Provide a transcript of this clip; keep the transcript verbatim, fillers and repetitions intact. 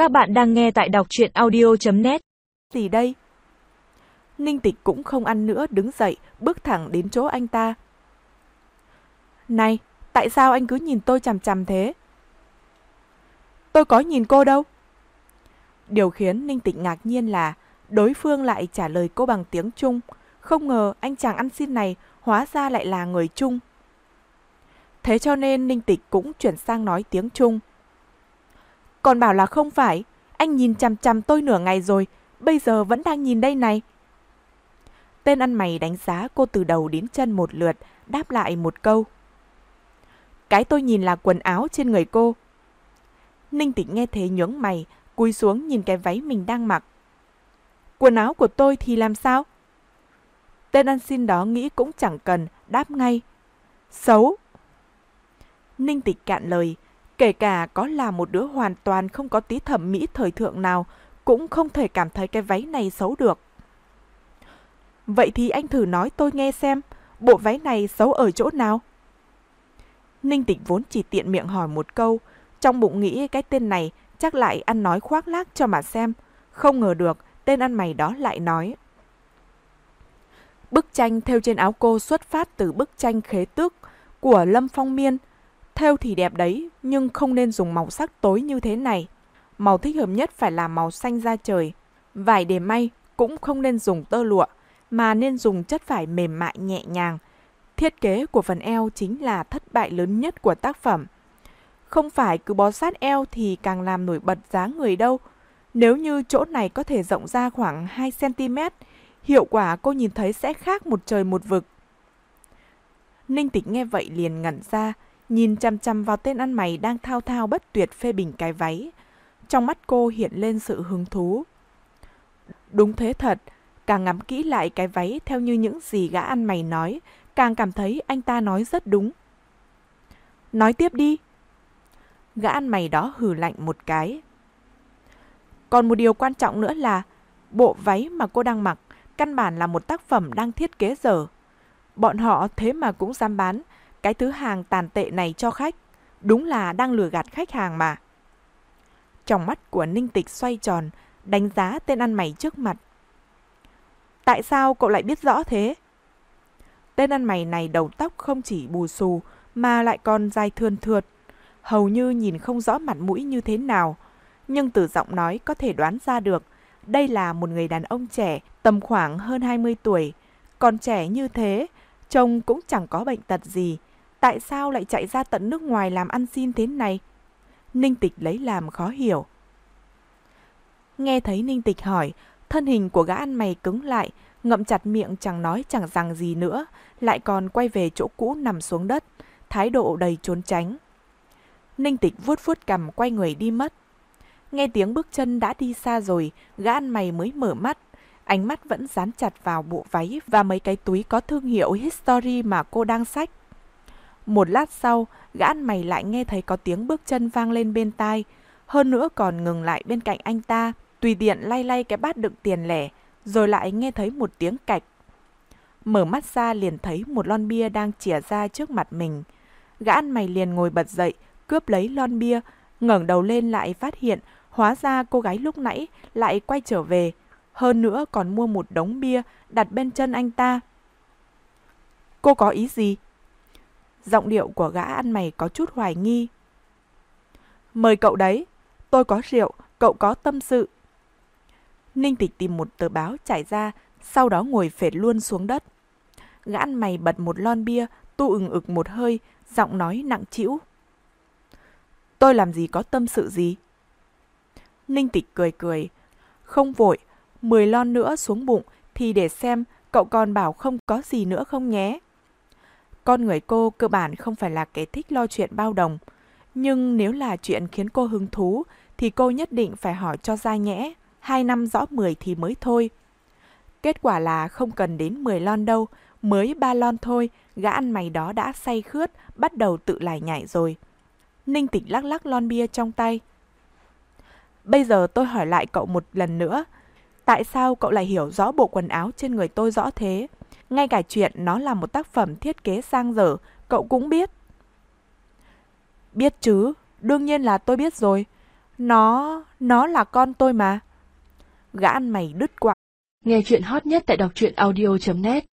Các bạn đang nghe tại đọc truyện audio chấm net. Gì đây? Ninh Tịch cũng không ăn nữa, đứng dậy, bước thẳng đến chỗ anh ta. Này, tại sao anh cứ nhìn tôi chằm chằm thế? Tôi có nhìn cô đâu. Điều khiến Ninh Tịch ngạc nhiên là đối phương lại trả lời cô bằng tiếng Trung. Không ngờ anh chàng ăn xin này hóa ra lại là người Trung. Thế cho nên Ninh Tịch cũng chuyển sang nói tiếng Trung. Còn bảo là không phải, anh nhìn chằm chằm tôi nửa ngày rồi, bây giờ vẫn đang nhìn đây này. Tên ăn mày đánh giá cô từ đầu đến chân một lượt, đáp lại một câu. Cái tôi nhìn là quần áo trên người cô. Ninh Tịch nghe thế nhướng mày, cúi xuống nhìn cái váy mình đang mặc. Quần áo của tôi thì làm sao? Tên ăn xin đó nghĩ cũng chẳng cần, đáp ngay. Xấu. Ninh Tịch cạn lời, kể cả có là một đứa hoàn toàn không có tí thẩm mỹ thời thượng nào, cũng không thể cảm thấy cái váy này xấu được. Vậy thì anh thử nói tôi nghe xem, bộ váy này xấu ở chỗ nào? Ninh Tịch vốn chỉ tiện miệng hỏi một câu, trong bụng nghĩ cái tên này chắc lại ăn nói khoác lác cho mà xem. Không ngờ được, tên ăn mày đó lại nói. Bức tranh thêu trên áo cô xuất phát từ bức tranh Khế Tước của Lâm Phong Miên. Thêu thì đẹp đấy, nhưng không nên dùng màu sắc tối như thế này. Màu thích hợp nhất phải là màu xanh da trời. Vải để may cũng không nên dùng tơ lụa, mà nên dùng chất vải mềm mại nhẹ nhàng. Thiết kế của phần eo chính là thất bại lớn nhất của tác phẩm. Không phải cứ bó sát eo thì càng làm nổi bật dáng người đâu. Nếu như chỗ này có thể rộng ra khoảng hai xăng ti mét, hiệu quả cô nhìn thấy sẽ khác một trời một vực. Ninh Tịch nghe vậy liền ngẩn ra, nhìn chằm chằm vào tên ăn mày đang thao thao bất tuyệt phê bình cái váy. Trong mắt cô hiện lên sự hứng thú. Đúng thế thật, càng ngắm kỹ lại cái váy theo như những gì gã ăn mày nói, càng cảm thấy anh ta nói rất đúng. Nói tiếp đi. Gã ăn mày đó hừ lạnh một cái. Còn một điều quan trọng nữa là bộ váy mà cô đang mặc căn bản là một tác phẩm đang thiết kế dở. Bọn họ thế mà cũng dám bán cái thứ hàng tàn tệ này cho khách. Đúng là đang lừa gạt khách hàng mà. Trong mắt của Ninh Tịch xoay tròn, đánh giá tên ăn mày trước mặt. Tại sao cậu lại biết rõ thế? Tên ăn mày này đầu tóc không chỉ bù xù mà lại còn dài thườn thượt, hầu như nhìn không rõ mặt mũi như thế nào. Nhưng từ giọng nói có thể đoán ra được đây là một người đàn ông trẻ, tầm khoảng hơn hai mươi tuổi. Còn trẻ như thế, trông cũng chẳng có bệnh tật gì. Tại sao lại chạy ra tận nước ngoài làm ăn xin thế này? Ninh Tịch lấy làm khó hiểu. Nghe thấy Ninh Tịch hỏi, thân hình của gã ăn mày cứng lại, ngậm chặt miệng chẳng nói chẳng rằng gì nữa, lại còn quay về chỗ cũ nằm xuống đất, thái độ đầy trốn tránh. Ninh Tịch vuốt vuốt cằm quay người đi mất. Nghe tiếng bước chân đã đi xa rồi, gã ăn mày mới mở mắt. Ánh mắt vẫn dán chặt vào bộ váy và mấy cái túi có thương hiệu History mà cô đang xách. Một lát sau, gã ăn mày lại nghe thấy có tiếng bước chân vang lên bên tai. Hơn nữa còn ngừng lại bên cạnh anh ta, tùy tiện lay lay cái bát đựng tiền lẻ, rồi lại nghe thấy một tiếng cạch. Mở mắt ra liền thấy một lon bia đang chìa ra trước mặt mình. Gã ăn mày liền ngồi bật dậy, cướp lấy lon bia, ngẩng đầu lên lại phát hiện hóa ra cô gái lúc nãy lại quay trở về. Hơn nữa còn mua một đống bia đặt bên chân anh ta. Cô có ý gì? Giọng điệu của gã ăn mày có chút hoài nghi. Mời cậu đấy, tôi có rượu, cậu có tâm sự. Ninh Tịch tìm một tờ báo trải ra, sau đó ngồi phệt luôn xuống đất. Gã ăn mày bật một lon bia, tu ừng ực một hơi, giọng nói nặng trĩu. Tôi làm gì có tâm sự gì? Ninh Tịch cười cười. Không vội, mười lon nữa xuống bụng thì để xem cậu còn bảo không có gì nữa không nhé. Con người cô cơ bản không phải là kẻ thích lo chuyện bao đồng. Nhưng nếu là chuyện khiến cô hứng thú thì cô nhất định phải hỏi cho ra nhẽ. Hai năm rõ mười thì mới thôi. Kết quả là không cần đến mười lon đâu, mới ba lon thôi, gã ăn mày đó đã say khướt, bắt đầu tự lải nhải rồi. Ninh Tịch lắc lắc lon bia trong tay. Bây giờ tôi hỏi lại cậu một lần nữa. Tại sao cậu lại hiểu rõ bộ quần áo trên người tôi rõ thế? Ngay cả chuyện nó là một tác phẩm thiết kế sang dở, cậu cũng biết. Biết chứ, đương nhiên là tôi biết rồi. Nó, nó là con tôi mà. Gã ăn mày đứt quãng. Nghe chuyện hot nhất tại đọc truyện audio chấm net